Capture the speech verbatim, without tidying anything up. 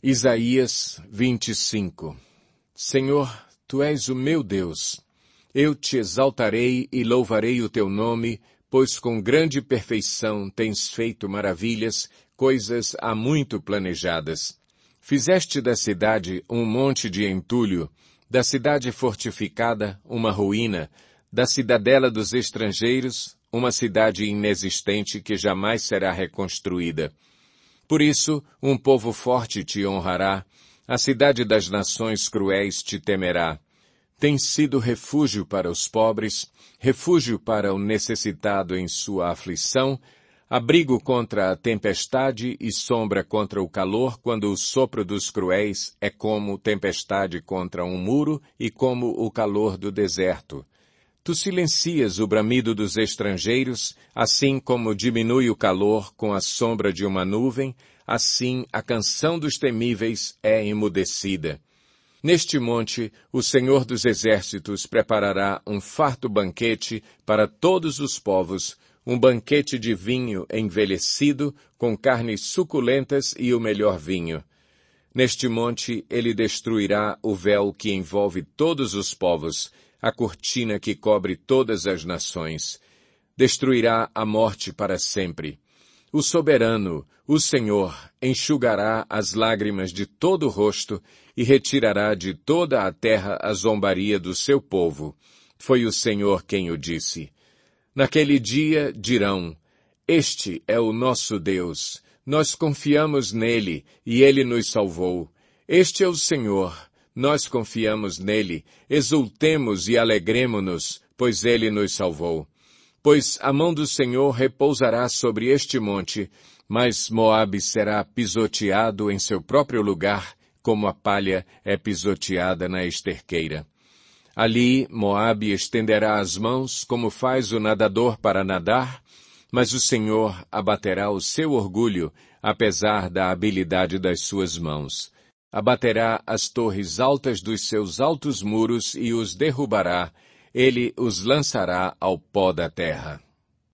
Isaías vinte e cinco. Senhor, Tu és o meu Deus. Eu te exaltarei e louvarei o Teu nome, pois com grande perfeição tens feito maravilhas, coisas há muito planejadas. Fizeste da cidade um monte de entulho, da cidade fortificada uma ruína, da cidadela dos estrangeiros uma cidade inexistente que jamais será reconstruída. Por isso, um povo forte te honrará, a cidade das nações cruéis te temerá. Tens sido refúgio para os pobres, refúgio para o necessitado em sua aflição, abrigo contra a tempestade e sombra contra o calor, quando o sopro dos cruéis é como tempestade contra um muro e como o calor do deserto. Tu silencias o bramido dos estrangeiros, assim como diminui o calor com a sombra de uma nuvem, assim a canção dos temíveis é emudecida. Neste monte, o Senhor dos Exércitos preparará um farto banquete para todos os povos, um banquete de vinho envelhecido, com carnes suculentas e o melhor vinho. Neste monte, ele destruirá o véu que envolve todos os povos, a cortina que cobre todas as nações. Destruirá a morte para sempre. O soberano, o Senhor, enxugará as lágrimas de todo o rosto e retirará de toda a terra a zombaria do seu povo. Foi o Senhor quem o disse. Naquele dia dirão, este é o nosso Deus. Nós confiamos nele e ele nos salvou. Este é o Senhor. Nós confiamos nele, exultemos e alegremo-nos, pois ele nos salvou. Pois a mão do Senhor repousará sobre este monte, mas Moabe será pisoteado em seu próprio lugar, como a palha é pisoteada na esterqueira. Ali Moabe estenderá as mãos, como faz o nadador para nadar, mas o Senhor abaterá o seu orgulho, apesar da habilidade das suas mãos. Abaterá as torres altas dos seus altos muros e os derrubará. Ele os lançará ao pó da terra.